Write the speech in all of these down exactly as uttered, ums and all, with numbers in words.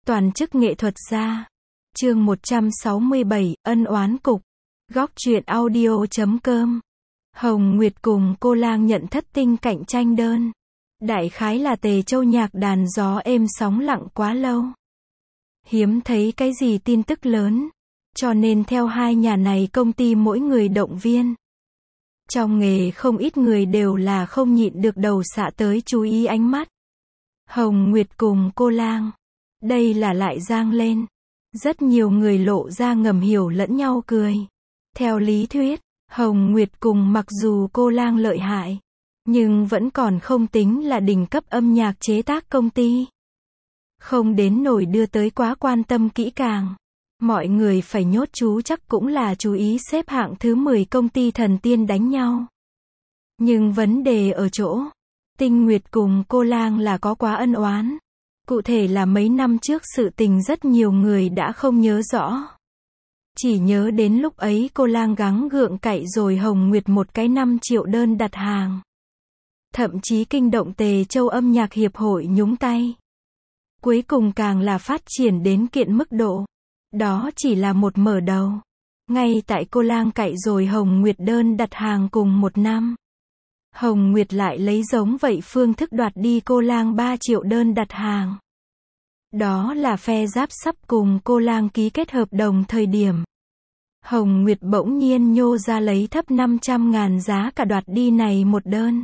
Toàn chức nghệ thuật gia. Chương một trăm sáu mươi bảy, ân oán cục. Góc truyện audio chấm com. Hồng Nguyệt cùng Cô Lang nhận thất tinh cạnh tranh đơn. Đại khái là Tề Châu nhạc đàn gió êm sóng lặng quá lâu. Hiếm thấy cái gì tin tức lớn. Cho nên theo hai nhà này công ty mỗi người động viên. Trong nghề không ít người đều là không nhịn được đầu xạ tới chú ý ánh mắt. Hồng Nguyệt cùng Cô Lang. Đây là lại giang lên. Rất nhiều người lộ ra ngầm hiểu lẫn nhau cười. Theo lý thuyết, Hồng Nguyệt cùng mặc dù Cô Lang lợi hại, nhưng vẫn còn không tính là đỉnh cấp âm nhạc chế tác công ty. Không đến nổi đưa tới quá quan tâm kỹ càng. Mọi người phải nhốt chú chắc cũng là chú ý xếp hạng thứ mười công ty thần tiên đánh nhau. Nhưng vấn đề ở chỗ, Tinh Nguyệt cùng Cô Lang là có quá ân oán. Cụ thể là mấy năm trước sự tình rất nhiều người đã không nhớ rõ. Chỉ nhớ đến lúc ấy Cô Lang gắng gượng cậy rồi Hồng Nguyệt một cái năm triệu đơn đặt hàng. Thậm chí kinh động Tề Châu âm nhạc hiệp hội nhúng tay. Cuối cùng càng là phát triển đến kiện mức độ. Đó chỉ là một mở đầu. Ngay tại Cô Lang cậy rồi Hồng Nguyệt đơn đặt hàng cùng một năm. Hồng Nguyệt lại lấy giống vậy phương thức đoạt đi Cô Lang ba triệu đơn đặt hàng. Đó là phe giáp sắp cùng Cô Lang ký kết hợp đồng thời điểm. Hồng Nguyệt bỗng nhiên nhô ra lấy thấp năm trăm ngàn giá cả đoạt đi này một đơn.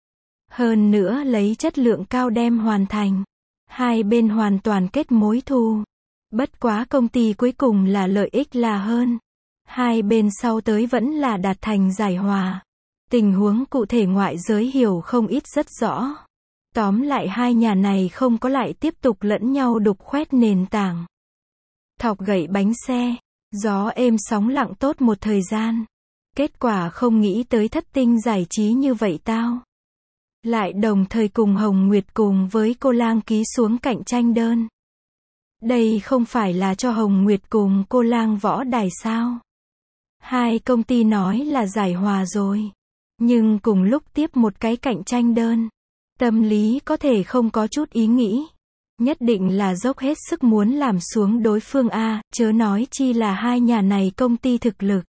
Hơn nữa lấy chất lượng cao đem hoàn thành. Hai bên hoàn toàn kết mối thù. Bất quá công ty cuối cùng là lợi ích là hơn. Hai bên sau tới vẫn là đạt thành giải hòa. Tình huống cụ thể ngoại giới hiểu không ít rất rõ. Tóm lại hai nhà này không có lại tiếp tục lẫn nhau đục khoét nền tảng. Thọc gậy bánh xe, gió êm sóng lặng tốt một thời gian. Kết quả không nghĩ tới thất tinh giải trí như vậy tao. Lại đồng thời cùng Hồng Nguyệt cùng với Cô Lang ký xuống cạnh tranh đơn. Đây không phải là cho Hồng Nguyệt cùng Cô Lang võ đài sao? Hai công ty nói là giải hòa rồi. Nhưng cùng lúc tiếp một cái cạnh tranh đơn. Tâm lý có thể không có chút ý nghĩ. Nhất định là dốc hết sức muốn làm xuống đối phương A, chớ nói chi là hai nhà này công ty thực lực.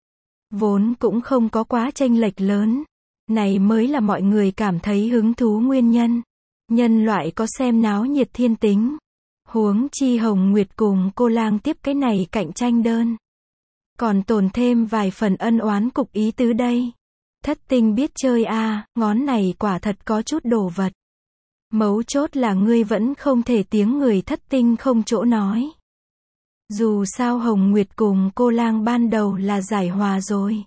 Vốn cũng không có quá chênh lệch lớn. Này mới là mọi người cảm thấy hứng thú nguyên nhân. Nhân loại có xem náo nhiệt thiên tính. Huống chi Hồng Nguyệt cùng Cô Lang tiếp cái này cạnh tranh đơn. Còn tồn thêm vài phần ân oán cục ý tứ đây. Thất tinh biết chơi a, ngón này quả thật có chút đồ vật. Mấu chốt là ngươi vẫn không thể tiếng người thất tinh không chỗ nói. Dù sao Hồng Nguyệt cùng Cô Lang ban đầu là giải hòa rồi.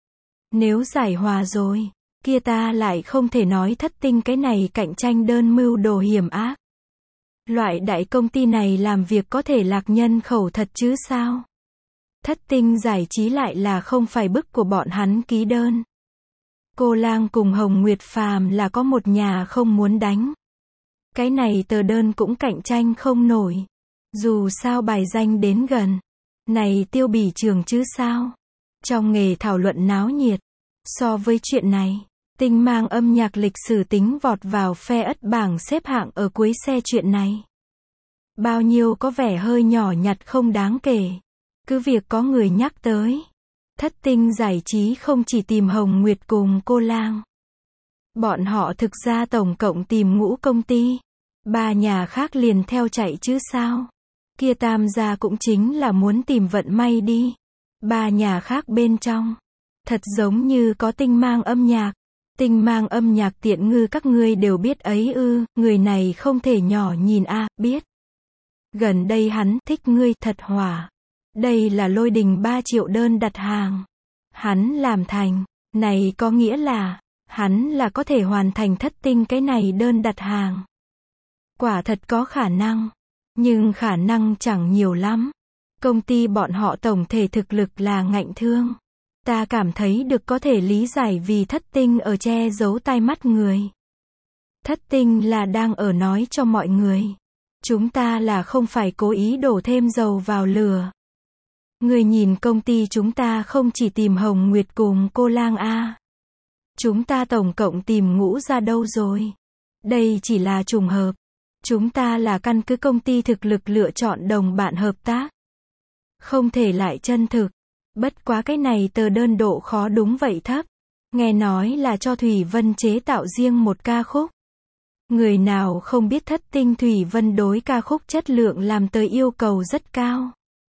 Nếu giải hòa rồi, kia ta lại không thể nói thất tinh cái này cạnh tranh đơn mưu đồ hiểm ác. Loại đại công ty này làm việc có thể lạc nhân khẩu thật chứ sao? Thất tinh giải trí lại là không phải bức của bọn hắn ký đơn. Cô Lang cùng Hồng Nguyệt phàm là có một nhà không muốn đánh. Cái này tờ đơn cũng cạnh tranh không nổi. Dù sao bài danh đến gần. Này tiêu bỉ trường chứ sao? Trong nghề thảo luận náo nhiệt. So với chuyện này, Tinh mang âm nhạc lịch sử tính vọt vào phe ất bảng xếp hạng ở cuối xe chuyện này. Bao nhiêu có vẻ hơi nhỏ nhặt không đáng kể. Cứ việc có người nhắc tới. Thất tinh giải trí không chỉ tìm Hồng Nguyệt cùng Cô Lang. Bọn họ thực ra tổng cộng tìm ngũ công ty. Ba nhà khác liền theo chạy chứ sao. Kia tam gia cũng chính là muốn tìm vận may đi. Ba nhà khác bên trong. Thật giống như có tinh mang âm nhạc. Tinh mang âm nhạc tiện ngư các ngươi đều biết ấy ư, người này không thể nhỏ nhìn a, biết. Gần đây hắn thích ngươi thật hỏa. Đây là Lôi Đình ba triệu đơn đặt hàng. Hắn làm thành, này có nghĩa là, hắn là có thể hoàn thành thất tinh cái này đơn đặt hàng. Quả thật có khả năng, nhưng khả năng chẳng nhiều lắm. Công ty bọn họ tổng thể thực lực là ngạnh thương. Ta cảm thấy được có thể lý giải vì thất tinh ở che giấu tai mắt người. Thất tinh là đang ở nói cho mọi người. Chúng ta là không phải cố ý đổ thêm dầu vào lửa. Người nhìn công ty chúng ta không chỉ tìm Hồng Nguyệt cùng Cô Lang a. Chúng ta tổng cộng tìm ngũ ra đâu rồi. Đây chỉ là trùng hợp. Chúng ta là căn cứ công ty thực lực lựa chọn đồng bạn hợp tác. Không thể lại chân thực. Bất quá cái này tờ đơn độ khó đúng vậy thấp. Nghe nói là cho Thủy Vân chế tạo riêng một ca khúc. Người nào không biết Thất Tinh Thủy Vân đối ca khúc chất lượng làm tới yêu cầu rất cao.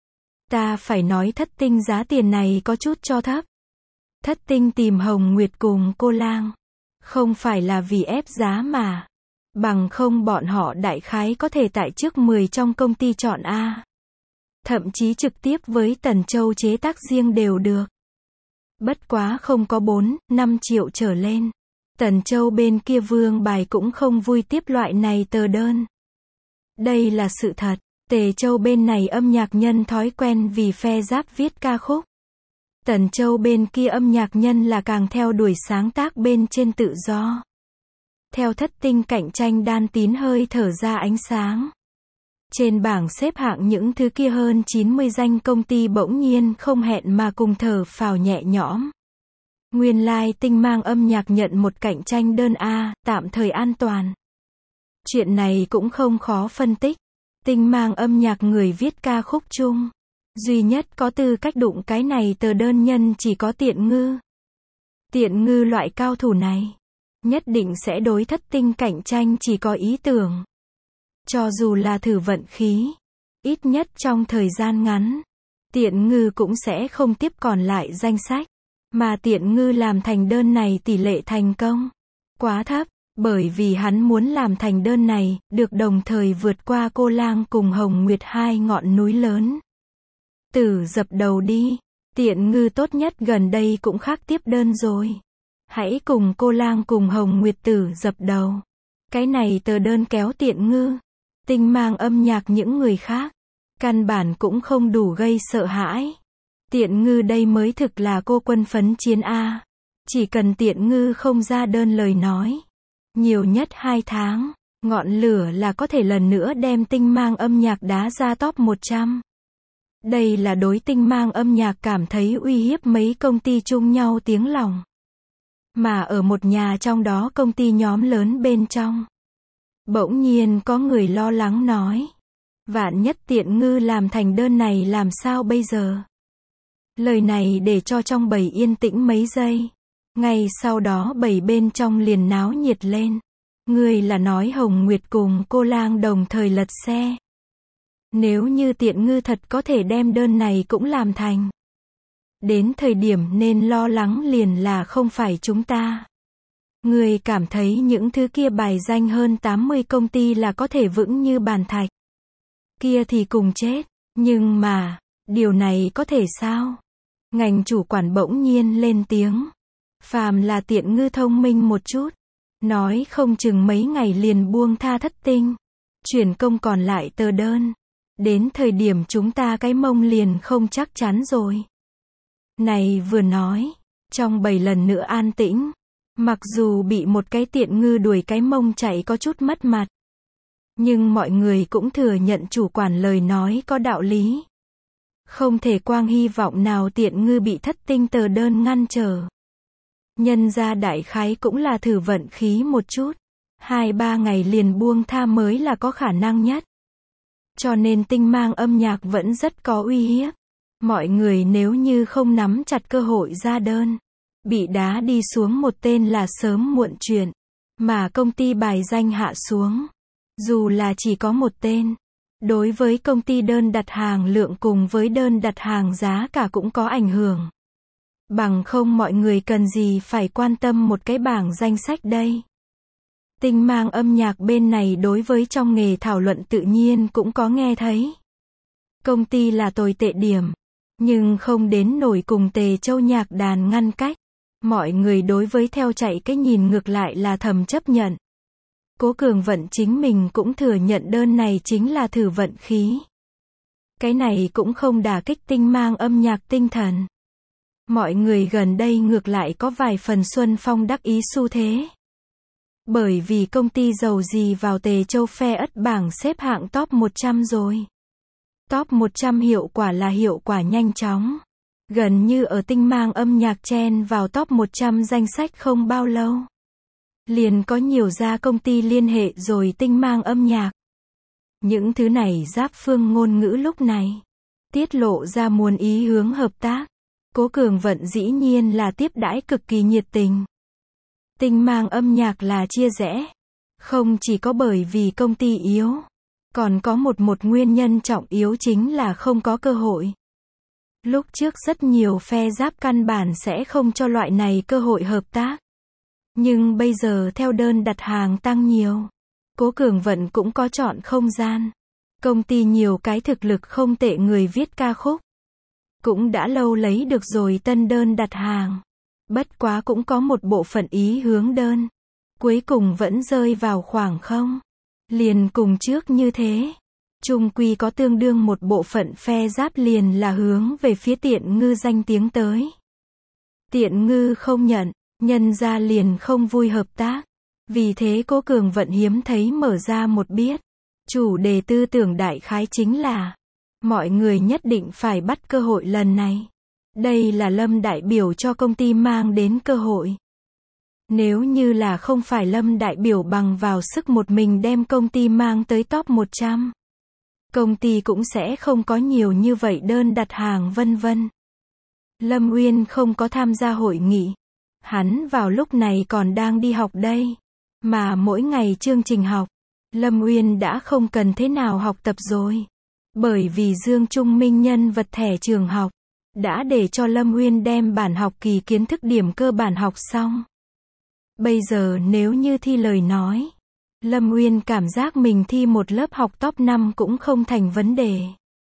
Ta phải nói Thất Tinh giá tiền này có chút cho thấp. Thất Tinh tìm Hồng Nguyệt cùng cô Lang. Không phải là vì ép giá mà. Bằng không bọn họ đại khái có thể tại trước mười trong công ty chọn A. Thậm chí trực tiếp với Tần Châu chế tác riêng đều được. Bất quá không có bốn, năm triệu trở lên. Tần Châu bên kia vương bài cũng không vui tiếp loại này tờ đơn. Đây là sự thật. Tề Châu bên này âm nhạc nhân thói quen vì phe giáp viết ca khúc. Tần Châu bên kia âm nhạc nhân là càng theo đuổi sáng tác bên trên tự do. Theo Thất Tinh cạnh tranh đan tín hơi thở ra ánh sáng. Trên bảng xếp hạng những thứ kia hơn chín mươi danh công ty bỗng nhiên không hẹn mà cùng thở phào nhẹ nhõm. Nguyên lai Tinh Mang âm nhạc nhận một cạnh tranh đơn A, tạm thời an toàn. Chuyện này cũng không khó phân tích. Tinh Mang âm nhạc người viết ca khúc chung. Duy nhất có tư cách đụng cái này tờ đơn nhân chỉ có Tiện Ngư. Tiện Ngư loại cao thủ này. Nhất định sẽ đối Thất Tinh cạnh tranh chỉ có ý tưởng. Cho dù là thử vận khí. Ít nhất trong thời gian ngắn. Tiện Ngư cũng sẽ không tiếp còn lại danh sách. Mà Tiện Ngư làm thành đơn này tỷ lệ thành công quá thấp. Bởi vì hắn muốn làm thành đơn này, được đồng thời vượt qua cô Lang cùng Hồng Nguyệt hai ngọn núi lớn. Tử dập đầu đi. Tiện Ngư tốt nhất gần đây cũng khác tiếp đơn rồi. Hãy cùng cô Lang cùng Hồng Nguyệt tử dập đầu. Cái này tờ đơn kéo Tiện Ngư. Tinh Mang âm nhạc những người khác. Căn bản cũng không đủ gây sợ hãi. Tiện Ngư đây mới thực là cô quân phấn chiến A. Chỉ cần Tiện Ngư không ra đơn lời nói. Nhiều nhất hai tháng. Ngọn lửa là có thể lần nữa đem Tinh Mang âm nhạc đá ra top một trăm. Đây là đối Tinh Mang âm nhạc cảm thấy uy hiếp mấy công ty chung nhau tiếng lòng. Mà ở một nhà trong đó công ty nhóm lớn bên trong. Bỗng nhiên có người lo lắng nói. Vạn nhất Tiện Ngư làm thành đơn này làm sao bây giờ? Lời này để cho trong bầy yên tĩnh mấy giây. Ngay sau đó bầy bên trong liền náo nhiệt lên. Người là nói Hồng Nguyệt cùng cô Lang đồng thời lật xe. Nếu như Tiện Ngư thật có thể đem đơn này cũng làm thành. Đến thời điểm nên lo lắng liền là không phải chúng ta. Người cảm thấy những thứ kia bài danh hơn tám mươi công ty là có thể vững như bàn thạch. Kia thì cùng chết. Nhưng mà, điều này có thể sao? Ngành chủ quản bỗng nhiên lên tiếng. Phàm là Tiện Ngư thông minh một chút. Nói không chừng mấy ngày liền buông tha Thất Tinh. Chuyển công còn lại tờ đơn. Đến thời điểm chúng ta cái mông liền không chắc chắn rồi. Này vừa nói. Trong bầy lần nữa an tĩnh. Mặc dù bị một cái Tiện Ngư đuổi cái mông chạy có chút mất mặt. Nhưng mọi người cũng thừa nhận chủ quản lời nói có đạo lý. Không thể quang hy vọng nào Tiện Ngư bị Thất Tinh tờ đơn ngăn trở. Nhân ra đại khái cũng là thử vận khí một chút. Hai ba ngày liền buông tha mới là có khả năng nhất. Cho nên Tinh Mang âm nhạc vẫn rất có uy hiếp. Mọi người nếu như không nắm chặt cơ hội ra đơn. Bị đá đi xuống một tên là sớm muộn chuyện. Mà công ty bài danh hạ xuống. Dù là chỉ có một tên. Đối với công ty đơn đặt hàng lượng cùng với đơn đặt hàng giá cả cũng có ảnh hưởng. Bằng không mọi người cần gì phải quan tâm một cái bảng danh sách đây. Tinh Mang âm nhạc bên này đối với trong nghề thảo luận tự nhiên cũng có nghe thấy. Công ty là tồi tệ điểm. Nhưng không đến nổi cùng Tề Châu nhạc đàn ngăn cách. Mọi người đối với theo chạy cái nhìn ngược lại là thầm chấp nhận. Cố Cường Vận chính mình cũng thừa nhận đơn này chính là thử vận khí. Cái này cũng không đả kích Tinh Mang âm nhạc tinh thần. Mọi người gần đây ngược lại có vài phần Xuân Phong đắc ý xu thế. Bởi vì công ty giàu gì vào Tề Châu phe ất bảng xếp hạng top một trăm rồi. Top một trăm hiệu quả là hiệu quả nhanh chóng. Gần như ở Tinh Mang âm nhạc chen vào top một trăm danh sách không bao lâu. Liền có nhiều gia công ty liên hệ rồi Tinh Mang âm nhạc. Những thứ này giáp phương ngôn ngữ lúc này tiết lộ ra muốn ý hướng hợp tác. Cố Cường Vận dĩ nhiên là tiếp đãi cực kỳ nhiệt tình. Tinh mang âm nhạc là chia rẽ. Không chỉ có bởi vì công ty yếu, còn có một một nguyên nhân trọng yếu chính là không có cơ hội. Lúc trước rất nhiều phe giáp căn bản sẽ không cho loại này cơ hội hợp tác. Nhưng bây giờ theo đơn đặt hàng tăng nhiều, Cố Cường Vận cũng có chọn không gian. Công ty nhiều cái thực lực không tệ người viết ca khúc. Cũng đã lâu lấy được rồi tân đơn đặt hàng. Bất quá cũng có một bộ phận ý hướng đơn. Cuối cùng vẫn rơi vào khoảng không. Liền cùng trước như thế. Chung quy có tương đương một bộ phận phe giáp liền là hướng về phía Tiện Ngư danh tiếng tới. Tiện Ngư không nhận, nhân ra liền không vui hợp tác. Vì thế Cố Cường Vận hiếm thấy mở ra một biết. Chủ đề tư tưởng đại khái chính là mọi người nhất định phải bắt cơ hội lần này. Đây là Lâm đại biểu cho công ty mang đến cơ hội. Nếu như là không phải Lâm đại biểu bằng vào sức một mình đem công ty mang tới top một trăm, công ty cũng sẽ không có nhiều như vậy đơn đặt hàng vân vân. Lâm Uyên không có tham gia hội nghị. Hắn vào lúc này còn đang đi học đây. Mà mỗi ngày chương trình học, Lâm Uyên đã không cần thế nào học tập rồi. Bởi vì Dương Trung Minh nhân vật thẻ trường học, đã để cho Lâm Uyên đem bản học kỳ kiến thức điểm cơ bản học xong. Bây giờ nếu như thi lời nói, Lâm Uyên cảm giác mình thi một lớp học top năm cũng không thành vấn đề.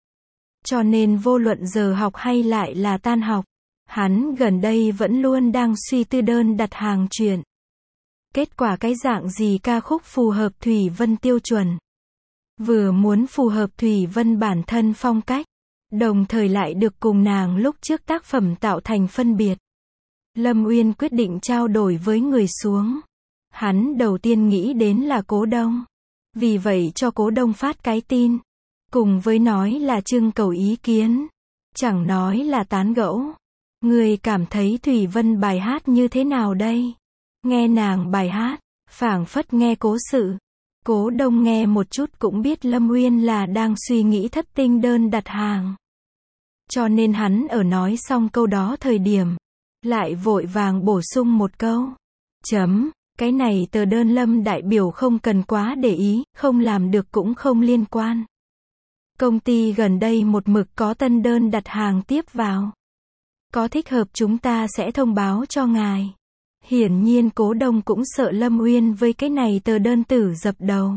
Cho nên vô luận giờ học hay lại là tan học, hắn gần đây vẫn luôn đang suy tư đơn đặt hàng chuyện. Kết quả cái dạng gì ca khúc phù hợp Thủy Vân tiêu chuẩn. Vừa muốn phù hợp Thủy Vân bản thân phong cách, đồng thời lại được cùng nàng lúc trước tác phẩm tạo thành phân biệt. Lâm Uyên quyết định trao đổi với người xuống. Hắn đầu tiên nghĩ đến là Cố Đông. Vì vậy cho Cố Đông phát cái tin. Cùng với nói là trưng cầu ý kiến. Chẳng nói là tán gẫu. Người cảm thấy Thủy Vân bài hát như thế nào đây? Nghe nàng bài hát, phảng phất nghe cố sự. Cố Đông nghe một chút cũng biết Lâm Uyên là đang suy nghĩ thất tinh đơn đặt hàng. Cho nên hắn ở nói xong câu đó thời điểm, lại vội vàng bổ sung một câu. Chấm, cái này tờ đơn Lâm đại biểu không cần quá để ý, không làm được cũng không liên quan. Công ty gần đây một mực có tân đơn đặt hàng tiếp vào. Có thích hợp chúng ta sẽ thông báo cho ngài. Hiển nhiên Cố Đông cũng sợ Lâm Uyên với cái này tờ đơn tử dập đầu.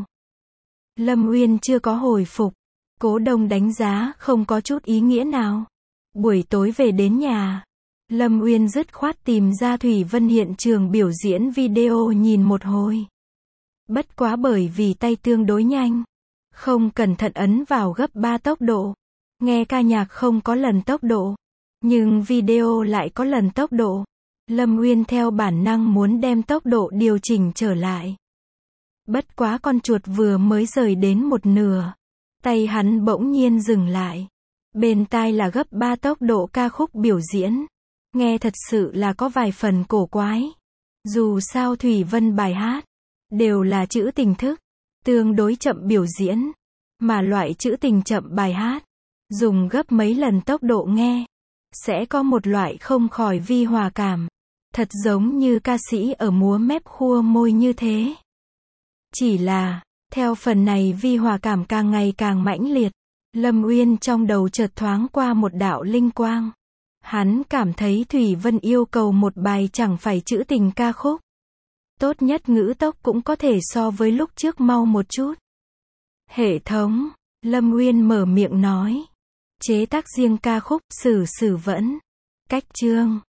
Lâm Uyên chưa có hồi phục. Cố Đông đánh giá không có chút ý nghĩa nào. Buổi tối về đến nhà, Lâm Uyên dứt khoát tìm ra Thủy Vân hiện trường biểu diễn video nhìn một hồi. Bất quá bởi vì tay tương đối nhanh, không cẩn thận ấn vào gấp ba tốc độ. Nghe ca nhạc không có lần tốc độ, nhưng video lại có lần tốc độ. Lâm Uyên theo bản năng muốn đem tốc độ điều chỉnh trở lại. Bất quá con chuột vừa mới rời đến một nửa, tay hắn bỗng nhiên dừng lại. Bên tai là gấp ba tốc độ ca khúc biểu diễn. Nghe thật sự là có vài phần cổ quái. Dù sao Thủy Vân bài hát đều là trữ tình thức, tương đối chậm biểu diễn. Mà loại trữ tình chậm bài hát, dùng gấp mấy lần tốc độ nghe, sẽ có một loại không khỏi vi hòa cảm. Thật giống như ca sĩ ở múa mép khua môi như thế. Chỉ là, theo phần này vi hòa cảm càng ngày càng mãnh liệt, Lâm Uyên trong đầu chợt thoáng qua một đạo linh quang. Hắn cảm thấy Thủy Vân yêu cầu một bài chẳng phải trữ tình ca khúc. Tốt nhất ngữ tốc cũng có thể so với lúc trước mau một chút. Hệ thống, Lâm Uyên mở miệng nói. Chế tác riêng ca khúc, Sử Sử Vẫn. Cách chương.